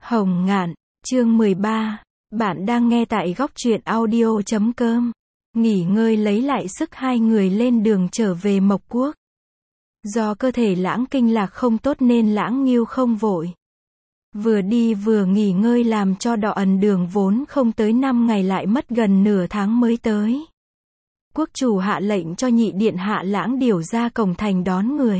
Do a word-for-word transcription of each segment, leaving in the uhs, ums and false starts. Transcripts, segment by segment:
Hồng Ngạn, chương mười ba. Bạn đang nghe tại góc truyện audio chấm com. Nghỉ ngơi lấy lại sức, hai người lên đường trở về Mộc Quốc. Do cơ thể Lãng Kinh Lạc không tốt nên Lãng Ngưu không vội. Vừa đi vừa nghỉ ngơi làm cho đò ẩn đường vốn không tới năm ngày lại mất gần nửa tháng mới tới. Quốc chủ hạ lệnh cho nhị điện hạ Lãng Điểu ra cổng thành đón người.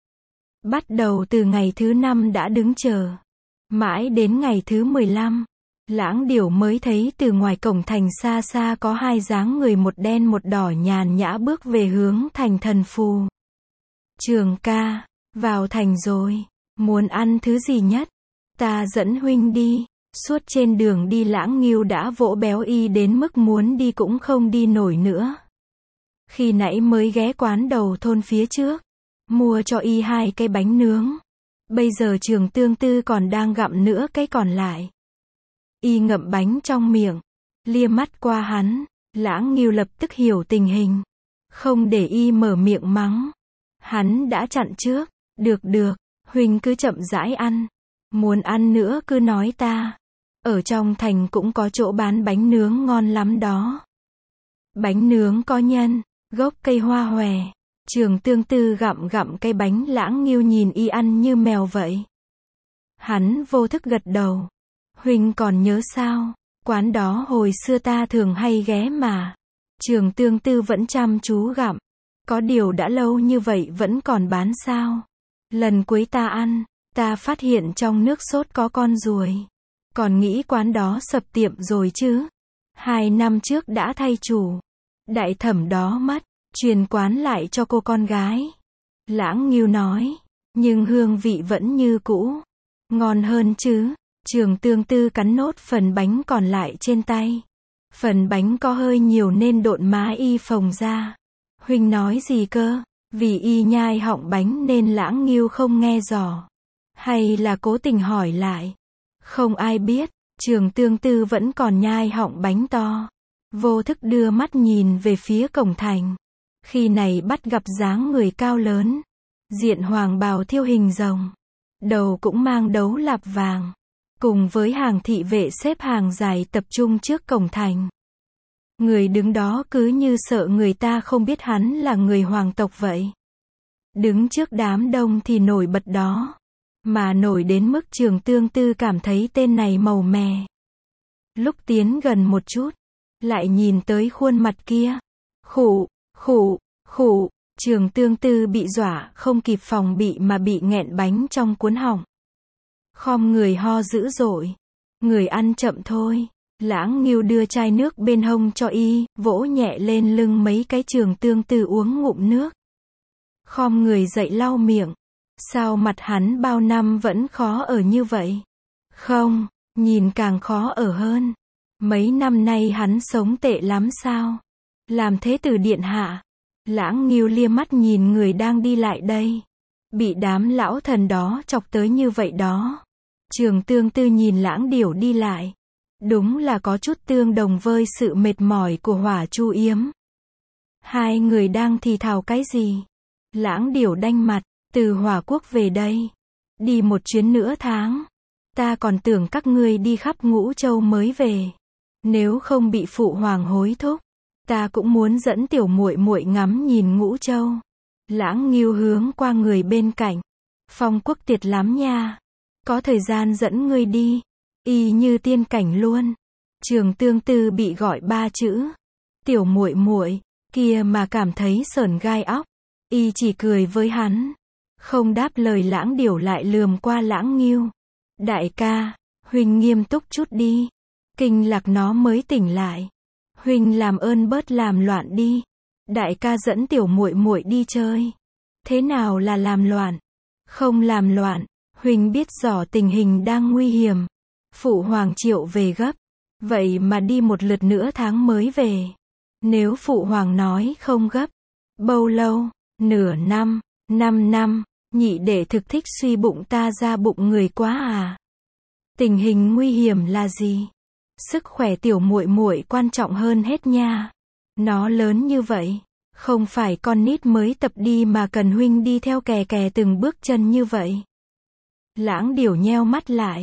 Bắt đầu từ ngày thứ năm đã đứng chờ. Mãi đến ngày thứ mười lăm, Lãng Điểu mới thấy từ ngoài cổng thành xa xa có hai dáng người một đen một đỏ nhàn nhã bước về hướng thành Thần Phù. Trường ca, vào thành rồi, muốn ăn thứ gì nhất? Ta dẫn huynh đi. Suốt trên đường đi Lãng Ngưu đã vỗ béo y đến mức muốn đi cũng không đi nổi nữa. Khi nãy mới ghé quán đầu thôn phía trước, mua cho y hai cái bánh nướng. Bây giờ Trường Tương Tư còn đang gặm nữa cái còn lại. Y ngậm bánh trong miệng, lia mắt qua hắn. Lãng Ngưu lập tức hiểu tình hình, không để y mở miệng mắng. Hắn đã chặn trước. Được được, huynh cứ chậm rãi ăn. Muốn ăn nữa cứ nói ta. Ở trong thành cũng có chỗ bán bánh nướng ngon lắm đó. Bánh nướng có nhân, gốc cây hoa hòe. Trường Tương Tư gặm gặm cây bánh, Lãng Ngưu nhìn y ăn như mèo vậy. Hắn vô thức gật đầu. Huynh còn nhớ sao? Quán đó hồi xưa ta thường hay ghé mà. Trường Tương Tư vẫn chăm chú gặm. Có điều đã lâu như vậy vẫn còn bán sao? Lần cuối ta ăn, ta phát hiện trong nước sốt có con ruồi. Còn nghĩ quán đó sập tiệm rồi chứ. Hai năm trước đã thay chủ. Đại thẩm đó mất, truyền quán lại cho cô con gái. Lãng Ngưu nói, nhưng hương vị vẫn như cũ. Ngon hơn chứ. Trường Tương Tư cắn nốt phần bánh còn lại trên tay. Phần bánh có hơi nhiều nên độn má y phồng ra. Huynh nói gì cơ? Vì y nhai họng bánh nên Lãng Ngưu không nghe rõ. Hay là cố tình hỏi lại? Không ai biết. Trường Tương Tư vẫn còn nhai họng bánh to. Vô thức đưa mắt nhìn về phía cổng thành. Khi này bắt gặp dáng người cao lớn. Diện hoàng bào thiêu hình rồng. Đầu cũng mang đấu lạp vàng. Cùng với hàng thị vệ xếp hàng dài tập trung trước cổng thành. Người đứng đó cứ như sợ người ta không biết hắn là người hoàng tộc vậy. Đứng trước đám đông thì nổi bật đó. Mà nổi đến mức Trường Tương Tư cảm thấy tên này màu mè. Lúc tiến gần một chút, lại nhìn tới khuôn mặt kia. Khụ, khụ, khụ. Trường Tương Tư bị dọa không kịp phòng bị mà bị nghẹn bánh trong cuốn họng. Khom người ho dữ dội. Người ăn chậm thôi. Lãng Ngưu đưa chai nước bên hông cho y, vỗ nhẹ lên lưng mấy cái. Trường Tương Tư uống ngụm nước. Khom người dậy lau miệng. Sao mặt hắn bao năm vẫn khó ở như vậy? Không, nhìn càng khó ở hơn. Mấy năm nay hắn sống tệ lắm sao? Làm thế từ điện hạ. Lãng Ngưu lia mắt nhìn người đang đi lại đây. Bị đám lão thần đó chọc tới như vậy đó. Trường Tương Tư nhìn Lãng Điểu đi lại. Đúng là có chút tương đồng với sự mệt mỏi của Hỏa Chu Yếm. Hai người đang thì thào cái gì? Lãng Điểu đanh mặt. Từ Hỏa Quốc về đây. Đi một chuyến nửa tháng. Ta còn tưởng các ngươi đi khắp Ngũ Châu mới về. Nếu không bị phụ hoàng hối thúc, ta cũng muốn dẫn tiểu muội muội ngắm nhìn Ngũ Châu. Lãng Ngưu hướng qua người bên cạnh. Phong Quốc tiệt lắm nha. Có thời gian dẫn ngươi đi. Y như tiên cảnh luôn. Trường Tương Tư bị gọi ba chữ tiểu muội muội kia mà cảm thấy sởn gai óc. Y chỉ cười với hắn, không đáp lời. Lãng Điểu lại lườm qua Lãng Ngưu. Đại ca, huynh nghiêm túc chút đi. Kinh Lạc nó mới tỉnh lại. Huynh làm ơn bớt làm loạn đi. Đại ca dẫn tiểu muội muội đi chơi. Thế nào là làm loạn? Không làm loạn. Huynh biết rõ tình hình đang nguy hiểm. Phụ hoàng triệu về gấp. Vậy mà đi một lượt nửa tháng mới về. Nếu phụ hoàng nói không gấp. Bao lâu? Nửa năm, năm năm. Nhị đệ thực thích suy bụng ta ra bụng người quá à. Tình hình nguy hiểm là gì? Sức khỏe tiểu muội muội quan trọng hơn hết nha. Nó lớn như vậy, không phải con nít mới tập đi mà cần huynh đi theo kè kè từng bước chân như vậy. Lãng Điểu nheo mắt lại.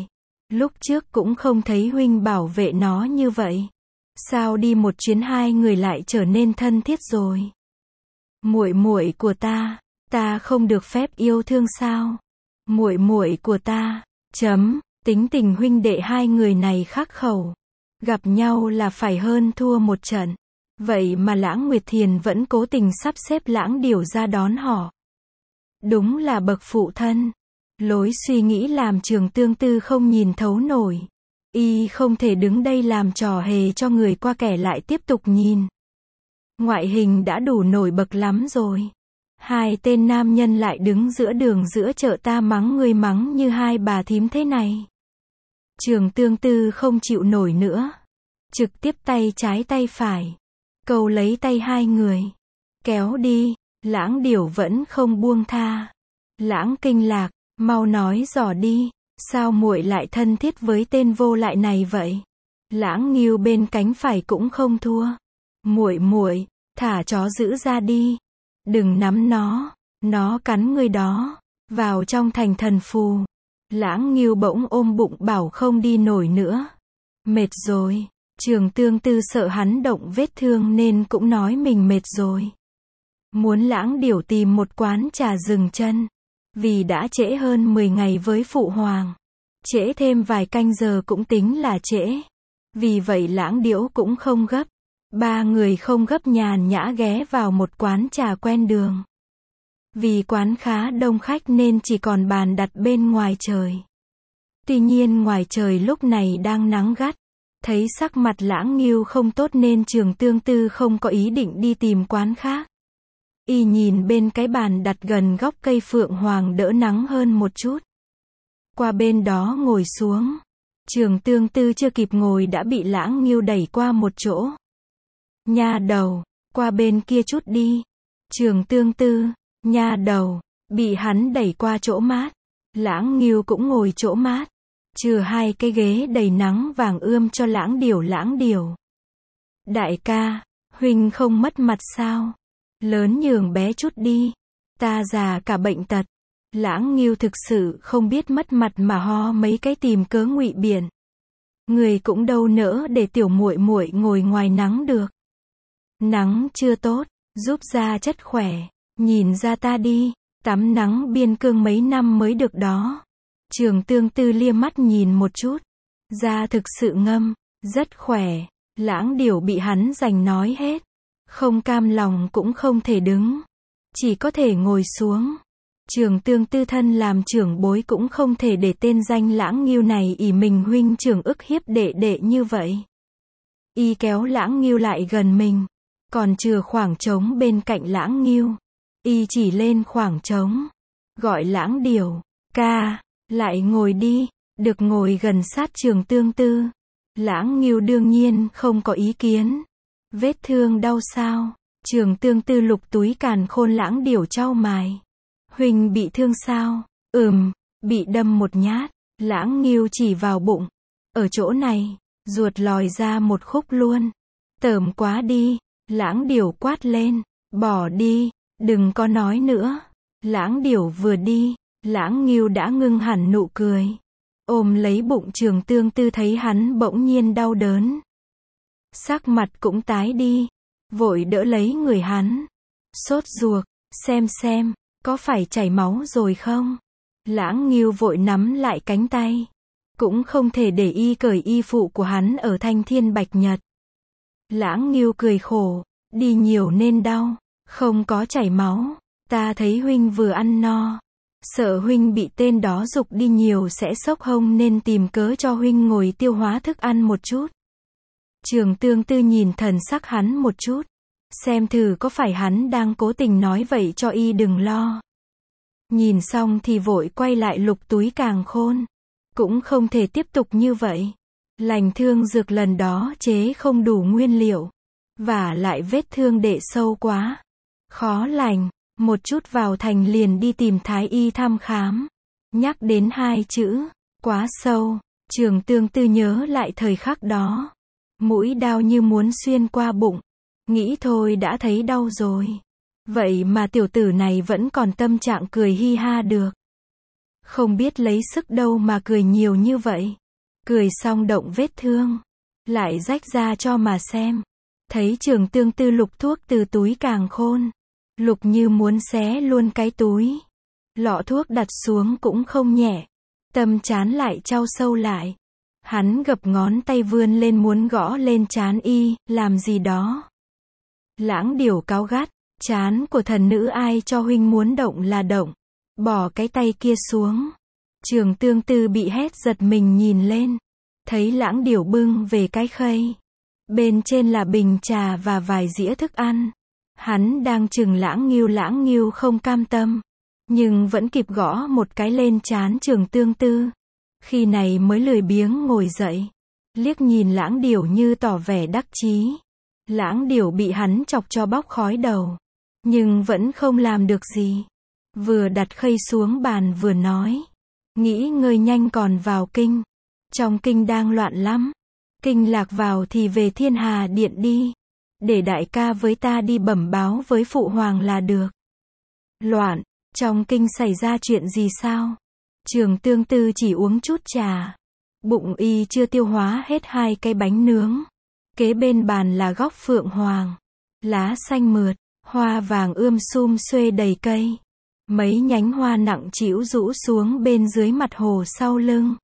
Lúc trước cũng không thấy huynh bảo vệ nó như vậy. Sao đi một chuyến hai người lại trở nên thân thiết rồi? Muội muội của ta, ta không được phép yêu thương sao? Muội muội của ta, chấm, tính tình huynh đệ hai người này khắc khẩu. Gặp nhau là phải hơn thua một trận. Vậy mà Lãng Nguyệt Thiền vẫn cố tình sắp xếp Lãng Điểu ra đón họ. Đúng là bậc phụ thân. Lối suy nghĩ làm Trường Tương Tư không nhìn thấu nổi. Y không thể đứng đây làm trò hề cho người qua kẻ lại tiếp tục nhìn. Ngoại hình đã đủ nổi bật lắm rồi. Hai tên nam nhân lại đứng giữa đường giữa chợ ta mắng người mắng như hai bà thím thế này. Trường Tương Tư không chịu nổi nữa. Trực tiếp tay trái tay phải. Câu lấy tay hai người. Kéo đi. Lãng Điểu vẫn không buông tha. Lãng kinh lạc, mau nói rõ đi. Sao muội lại thân thiết với tên vô lại này vậy? Lãng Ngưu bên cánh phải cũng không thua. Muội muội, thả chó giữ ra đi. Đừng nắm nó, nó cắn người đó. Vào trong thành thần phù. Lãng Ngưu bỗng ôm bụng bảo không đi nổi nữa. Mệt rồi. Trường Tương Tư sợ hắn động vết thương nên cũng nói mình mệt rồi. Muốn Lãng Điểu tìm một quán trà dừng chân. Vì đã trễ hơn mười ngày với Phụ Hoàng. Trễ thêm vài canh giờ cũng tính là trễ. Vì vậy Lãng Điểu cũng không gấp. Ba người không gấp nhàn nhã ghé vào một quán trà quen đường. Vì quán khá đông khách nên chỉ còn bàn đặt bên ngoài trời. Tuy nhiên ngoài trời lúc này đang nắng gắt. Thấy sắc mặt Lãng Ngưu không tốt nên Trường Tương Tư không có ý định đi tìm quán khác. Y nhìn bên cái bàn đặt gần gốc cây phượng hoàng đỡ nắng hơn một chút. Qua bên đó ngồi xuống. Trường Tương Tư chưa kịp ngồi đã bị Lãng Ngưu đẩy qua một chỗ. Nha đầu, qua bên kia chút đi. Trường Tương Tư, nha đầu, bị hắn đẩy qua chỗ mát. Lãng Ngưu cũng ngồi chỗ mát. Chừa hai cái ghế đầy nắng vàng ươm cho Lãng Điểu Lãng Điểu. Đại ca, huynh không mất mặt sao? Lớn nhường bé chút đi. Ta già cả bệnh tật. Lãng Ngưu thực sự không biết mất mặt mà ho mấy cái tìm cớ ngụy biện. Người cũng đâu nỡ để tiểu muội muội ngồi ngoài nắng được. Nắng chưa tốt, giúp da chất khỏe. Nhìn ra ta đi, tắm nắng biên cương mấy năm mới được đó. Trường Tương Tư liếc mắt nhìn một chút. Da thực sự ngâm, rất khỏe. Lãng Điểu bị hắn giành nói hết. Không cam lòng cũng không thể đứng. Chỉ có thể ngồi xuống. Trường Tương Tư thân làm trưởng bối cũng không thể để tên danh Lãng Ngưu này ỷ mình huynh trưởng ức hiếp đệ đệ như vậy. Y kéo Lãng Ngưu lại gần mình. Còn chừa khoảng trống bên cạnh Lãng Ngưu. Y chỉ lên khoảng trống. Gọi Lãng Điểu. Ca, lại ngồi đi. Được ngồi gần sát Trường Tương Tư. Lãng Ngưu đương nhiên không có ý kiến. Vết thương đau sao? Trường Tương Tư lục túi càn khôn. Lãng Điểu chau mày. Huynh bị thương sao? Ừm, bị đâm một nhát. Lãng Ngưu chỉ vào bụng. Ở chỗ này, ruột lòi ra một khúc luôn. Tởm quá đi. Lãng Điểu quát lên. Bỏ đi, đừng có nói nữa. Lãng Điểu vừa đi, Lãng Ngưu đã ngưng hẳn nụ cười. Ôm lấy bụng Trường Tương Tư thấy hắn bỗng nhiên đau đớn. Sắc mặt cũng tái đi. Vội đỡ lấy người hắn. Sốt ruột, xem xem, có phải chảy máu rồi không? Lãng Ngưu vội nắm lại cánh tay. Cũng không thể để y cởi y phụ của hắn ở Thanh Thiên Bạch Nhật. Lãng Ngưu cười khổ. Đi nhiều nên đau. Không có chảy máu. Ta thấy huynh vừa ăn no. Sợ huynh bị tên đó giục đi nhiều sẽ sốc hông nên tìm cớ cho huynh ngồi tiêu hóa thức ăn một chút. Trường Tương Tư nhìn thần sắc hắn một chút. Xem thử có phải hắn đang cố tình nói vậy cho y đừng lo. Nhìn xong thì vội quay lại lục túi càn khôn. Cũng không thể tiếp tục như vậy. Lành thương dược lần đó chế không đủ nguyên liệu. Và lại vết thương đệ sâu quá. Khó lành. Một chút vào thành liền đi tìm thái y thăm khám. Nhắc đến hai chữ. Quá sâu. Trường Tương Tư nhớ lại thời khắc đó. Mũi đau như muốn xuyên qua bụng. Nghĩ thôi đã thấy đau rồi. Vậy mà tiểu tử này vẫn còn tâm trạng cười hi ha được. Không biết lấy sức đâu mà cười nhiều như vậy. cười xong động vết thương, lại rách ra cho mà xem. Thấy Trường Tương Tư lục thuốc từ túi càng khôn, lục như muốn xé luôn cái túi. Lọ thuốc đặt xuống cũng không nhẹ, tâm trán lại trao sâu lại. Hắn gập ngón tay vươn lên muốn gõ lên trán y, làm gì đó. Lãng Điểu cáu gắt, trán của thần nữ ai cho huynh muốn động là động, bỏ cái tay kia xuống. Trường Tương Tư bị hét giật mình nhìn lên, thấy Lãng Điểu bưng về cái khay. Bên trên là bình trà và vài dĩa thức ăn. Hắn đang chừng Lãng Ngưu, Lãng Ngưu không cam tâm, nhưng vẫn kịp gõ một cái lên trán Trường Tương Tư. Khi này mới lười biếng ngồi dậy, liếc nhìn Lãng Điểu như tỏ vẻ đắc chí. Lãng Điểu bị hắn chọc cho bóc khói đầu, nhưng vẫn không làm được gì. Vừa đặt khay xuống bàn vừa nói, nghĩ ngơi nhanh còn vào kinh. Trong kinh đang loạn lắm, kinh lạc vào thì về Thiên Hà Điện đi, để đại ca với ta đi bẩm báo với phụ hoàng là được. Loạn, trong kinh xảy ra chuyện gì sao? Trường Tương Tư chỉ uống chút trà, bụng y chưa tiêu hóa hết hai cái bánh nướng. Kế bên bàn là góc phượng hoàng, lá xanh mượt, hoa vàng ươm sum xuê đầy cây. Mấy nhánh hoa nặng trĩu rũ xuống bên dưới mặt hồ sau lưng,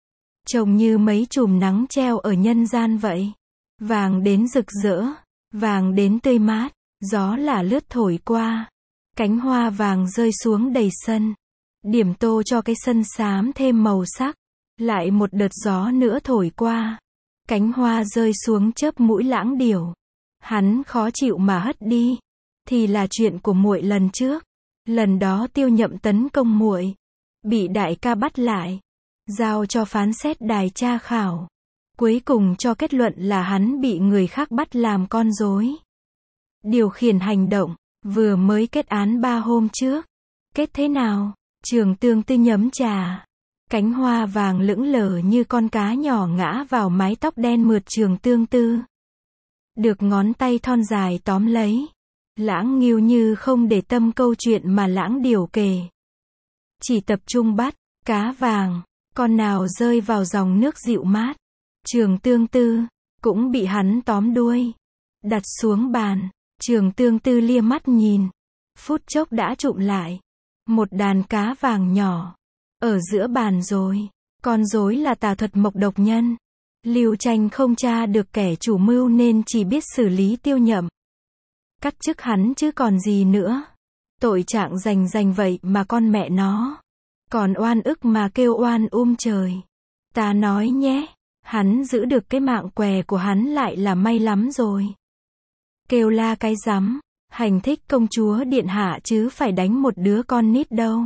trông như mấy chùm nắng treo ở nhân gian vậy. Vàng đến rực rỡ, vàng đến tươi mát, gió là lướt thổi qua. Cánh hoa vàng rơi xuống đầy sân, điểm tô cho cái sân xám thêm màu sắc. Lại một đợt gió nữa thổi qua, cánh hoa rơi xuống chớp mũi Lãng Điểu. Hắn khó chịu mà hất đi. Thì là chuyện của muội lần trước. Lần đó Tiêu Nhậm tấn công muội, bị đại ca bắt lại, giao cho phán xét đài tra khảo. Cuối cùng cho kết luận là hắn bị người khác bắt làm con rối, điều khiển hành động. Vừa mới kết án ba hôm trước. Kết thế nào? Trường Tương Tư nhấm trà. Cánh hoa vàng lững lờ như con cá nhỏ ngã vào mái tóc đen mượt Trường Tương Tư. Được ngón tay thon dài tóm lấy. Lãng Ngưu như không để tâm câu chuyện mà Lãng Điểu kể, chỉ tập trung bắt cá vàng, con nào rơi vào dòng nước dịu mát. Trường Tương Tư cũng bị hắn tóm đuôi, đặt xuống bàn. Trường Tương Tư lia mắt nhìn, phút chốc đã trụm lại. Một đàn cá vàng nhỏ ở giữa bàn rồi. Con rối là tà thuật mộc độc nhân. Lưu Tranh không tra được kẻ chủ mưu nên chỉ biết xử lý Tiêu Nhậm, cắt chức hắn chứ còn gì nữa. Tội trạng rành rành vậy mà con mẹ nó còn oan ức mà kêu oan um trời. Ta nói nhé, hắn giữ được cái mạng què của hắn lại là may lắm rồi. Kêu la cái rắm, hành thích công chúa điện hạ chứ phải đánh một đứa con nít đâu.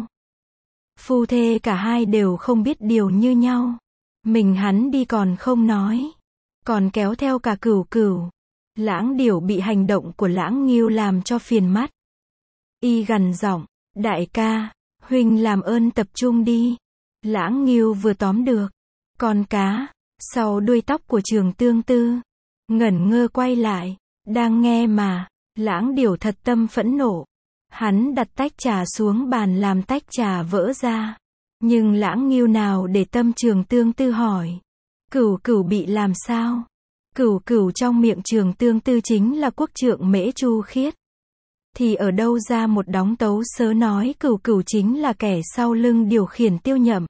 Phu thê cả hai đều không biết điều như nhau. Mình hắn đi còn không nói, còn kéo theo cả Cửu Cửu. Lãng Điểu bị hành động của Lãng Ngưu làm cho phiền mắt. Y gằn giọng, đại ca, huynh làm ơn tập trung đi. Lãng Ngưu vừa tóm được con cá sau đuôi tóc của Trường Tương Tư, ngẩn ngơ quay lại, đang nghe mà. Lãng Điểu thật tâm phẫn nộ. Hắn đặt tách trà xuống bàn làm tách trà vỡ ra. Nhưng Lãng Ngưu nào để tâm Trường Tương Tư hỏi, Cửu Cửu bị làm sao? Cửu Cửu trong miệng Trường Tương Tư chính là quốc trượng Mễ Chu Khiết. Thì ở đâu ra một đóng tấu sớ nói Cửu Cửu chính là kẻ sau lưng điều khiển Tiêu Nhậm.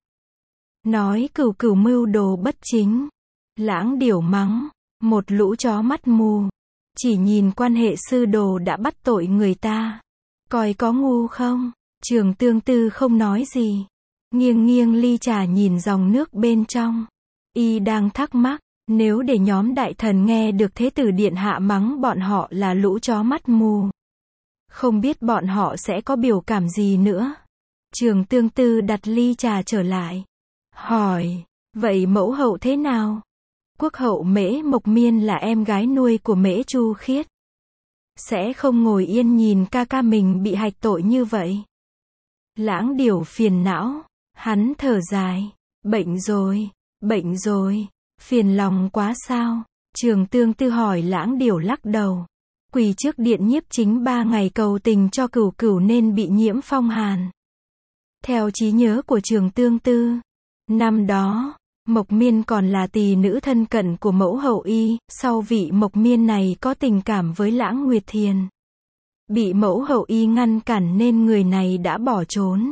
Nói Cửu Cửu mưu đồ bất chính. Lãng Điểu mắng, một lũ chó mắt mù. Chỉ nhìn quan hệ sư đồ đã bắt tội người ta. Coi có ngu không? Trường Tương Tư không nói gì. Nghiêng nghiêng ly trà nhìn dòng nước bên trong. Y đang thắc mắc, nếu để nhóm đại thần nghe được Thế tử điện hạ mắng bọn họ là lũ chó mắt mù, không biết bọn họ sẽ có biểu cảm gì nữa. Trường Tương Tư đặt ly trà trở lại, hỏi, vậy mẫu hậu thế nào? Quốc hậu Mễ Mộc Miên là em gái nuôi của Mễ Chu Khiết, sẽ không ngồi yên nhìn ca ca mình bị hạch tội như vậy. Lãng Điểu phiền não, hắn thở dài, bệnh rồi, bệnh rồi, phiền lòng quá sao? Trường Tương Tư hỏi. Lãng Điểu lắc đầu, quỳ trước điện nhiếp chính ba ngày cầu tình cho Cửu Cửu nên bị nhiễm phong hàn. Theo trí nhớ của Trường Tương Tư, năm đó, Mộc Miên còn là tỳ nữ thân cận của mẫu hậu y, sau vị Mộc Miên này có tình cảm với Lãng Nguyệt Thiền. Bị mẫu hậu y ngăn cản nên người này đã bỏ trốn.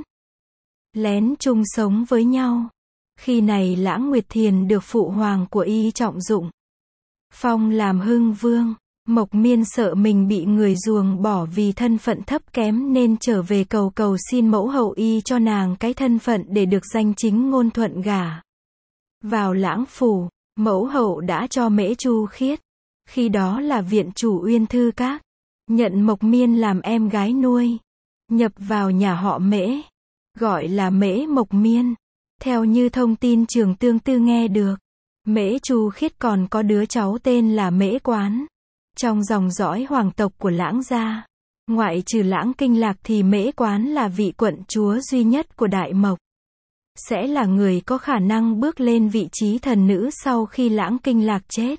Lén chung sống với nhau. Khi này Lãng Nguyệt Thiền được phụ hoàng của y trọng dụng, phong làm hưng vương. Mộc Miên sợ mình bị người ruồng bỏ vì thân phận thấp kém nên trở về cầu cầu xin mẫu hậu y cho nàng cái thân phận để được danh chính ngôn thuận gả vào Lãng phủ. Mẫu hậu đã cho Mễ Chu Khiết, khi đó là viện chủ Uyên Thư Các, nhận Mộc Miên làm em gái nuôi, nhập vào nhà họ Mễ, gọi là Mễ Mộc Miên. Theo như thông tin Trường Tương Tư nghe được, Mễ Chu Khiết còn có đứa cháu tên là Mễ Quán. Trong dòng dõi hoàng tộc của Lãng gia, ngoại trừ Lãng Kinh Lạc thì Mễ Quán là vị quận chúa duy nhất của Đại Mộc. Sẽ là người có khả năng bước lên vị trí thần nữ sau khi Lãng Kinh Lạc chết.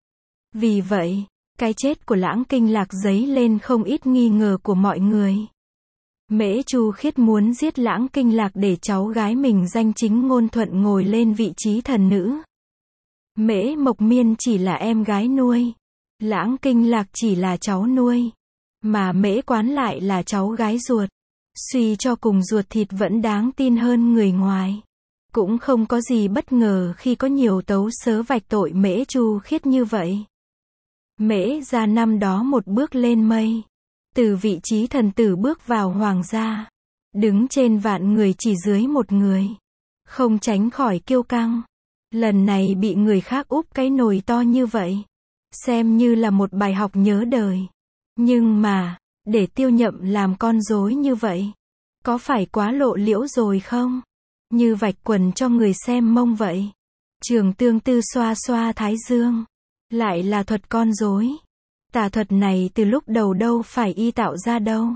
Vì vậy, cái chết của Lãng Kinh Lạc dấy lên không ít nghi ngờ của mọi người. Mễ Chu Khiết muốn giết Lãng Kinh Lạc để cháu gái mình danh chính ngôn thuận ngồi lên vị trí thần nữ. Mễ Mộc Miên chỉ là em gái nuôi, Lãng Kinh Lạc chỉ là cháu nuôi, mà Mễ Quán lại là cháu gái ruột. Suy cho cùng ruột thịt vẫn đáng tin hơn người ngoài. Cũng không có gì bất ngờ khi có nhiều tấu sớ vạch tội Mễ Chu Khiết như vậy. Mễ gia năm đó một bước lên mây, từ vị trí thần tử bước vào hoàng gia, đứng trên vạn người chỉ dưới một người, không tránh khỏi kiêu căng. Lần này bị người khác úp cái nồi to như vậy, xem như là một bài học nhớ đời. Nhưng mà, để Tiêu Nhậm làm con rối như vậy, có phải quá lộ liễu rồi không? Như vạch quần cho người xem mông vậy. Trường Tương Tư xoa xoa thái dương, lại là thuật con rối. Tà thuật này từ lúc đầu đâu phải y tạo ra đâu.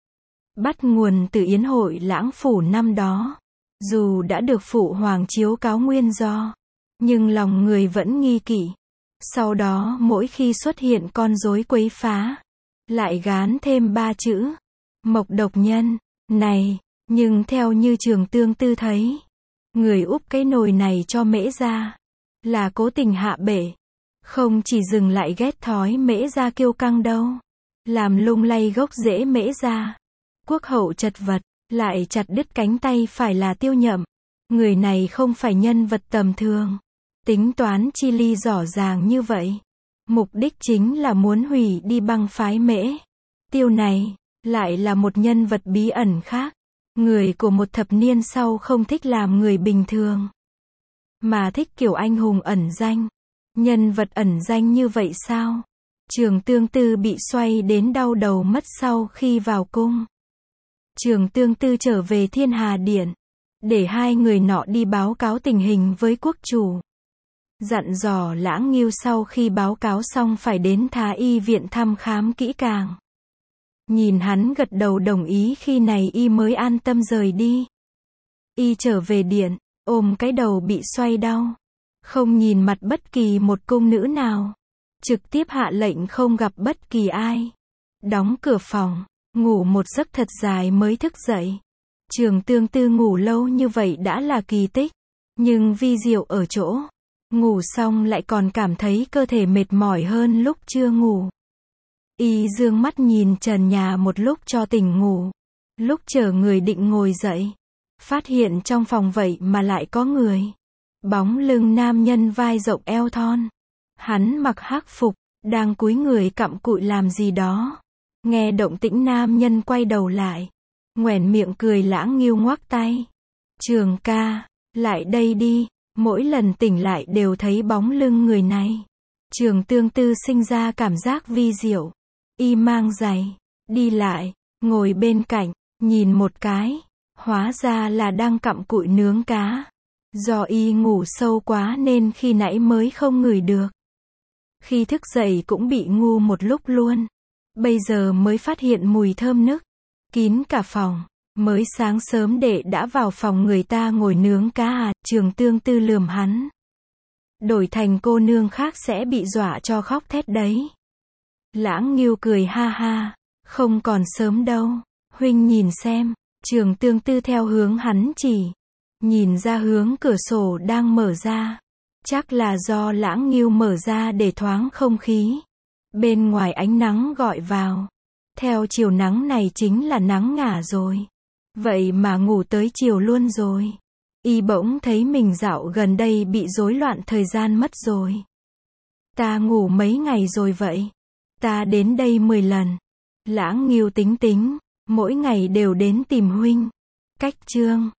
Bắt nguồn từ yến hội Lãng phủ năm đó. Dù đã được phụ hoàng chiếu cáo nguyên do, nhưng lòng người vẫn nghi kỵ. Sau đó mỗi khi xuất hiện con rối quấy phá, lại gán thêm ba chữ Mộc độc nhân. Này, nhưng theo như Trường Tương Tư thấy, người úp cái nồi này cho Mễ gia là cố tình hạ bệ. Không chỉ dừng lại ghét thói Mễ gia kiêu căng đâu, làm lung lay gốc rễ Mễ gia. Quốc hậu chật vật, lại chặt đứt cánh tay phải là Tiêu Nhậm. Người này không phải nhân vật tầm thường. Tính toán chi ly rõ ràng như vậy. Mục đích chính là muốn hủy đi băng phái Mễ. Tiêu này, lại là một nhân vật bí ẩn khác. Người của một thập niên sau không thích làm người bình thường, mà thích kiểu anh hùng ẩn danh. Nhân vật ẩn danh như vậy sao? Trường Tương Tư bị xoay đến đau đầu mất sau khi vào cung. Trường Tương Tư trở về Thiên Hà Điện, để hai người nọ đi báo cáo tình hình với quốc chủ. Dặn dò Lãng Ngưu sau khi báo cáo xong phải đến Thái Y viện thăm khám kỹ càng. Nhìn hắn gật đầu đồng ý khi này y mới an tâm rời đi. Y trở về điện, ôm cái đầu bị xoay đau. Không nhìn mặt bất kỳ một cung nữ nào. Trực tiếp hạ lệnh không gặp bất kỳ ai. Đóng cửa phòng, ngủ một giấc thật dài mới thức dậy. Trường Tương Tư ngủ lâu như vậy đã là kỳ tích. Nhưng vi diệu ở chỗ, ngủ xong lại còn cảm thấy cơ thể mệt mỏi hơn lúc chưa ngủ. Y dương mắt nhìn trần nhà một lúc cho tỉnh ngủ. Lúc chờ người định ngồi dậy, phát hiện trong phòng vậy mà lại có người. Bóng lưng nam nhân vai rộng eo thon. Hắn mặc hắc phục, đang cúi người cặm cụi làm gì đó. Nghe động tĩnh nam nhân quay đầu lại, nhoẻn miệng cười. Lãng Ngưu ngoắc tay. Trường ca, lại đây đi. Mỗi lần tỉnh lại đều thấy bóng lưng người này. Trường Tương Tư sinh ra cảm giác vi diệu. Y mang giày, đi lại, ngồi bên cạnh, nhìn một cái, hóa ra là đang cặm cụi nướng cá. Do y ngủ sâu quá nên khi nãy mới không ngửi được. Khi thức dậy cũng bị ngu một lúc luôn. Bây giờ mới phát hiện mùi thơm nức, kín cả phòng. Mới sáng sớm đệ đã vào phòng người ta ngồi nướng cá à? Trường Tương Tư lườm hắn. Đổi thành cô nương khác sẽ bị dọa cho khóc thét đấy. Lãng Ngưu cười ha ha. Không còn sớm đâu. Huynh nhìn xem. Trường Tương Tư theo hướng hắn chỉ, nhìn ra hướng cửa sổ đang mở ra. Chắc là do Lãng Ngưu mở ra để thoáng không khí. Bên ngoài ánh nắng gọi vào. Theo chiều nắng này chính là nắng ngả rồi. Vậy mà ngủ tới chiều luôn rồi. Y bỗng thấy mình dạo gần đây bị rối loạn thời gian mất rồi. Ta ngủ mấy ngày rồi vậy? Ta đến đây mười lần. Lãng Ngưu tính tính, mỗi ngày đều đến tìm huynh. Cách chương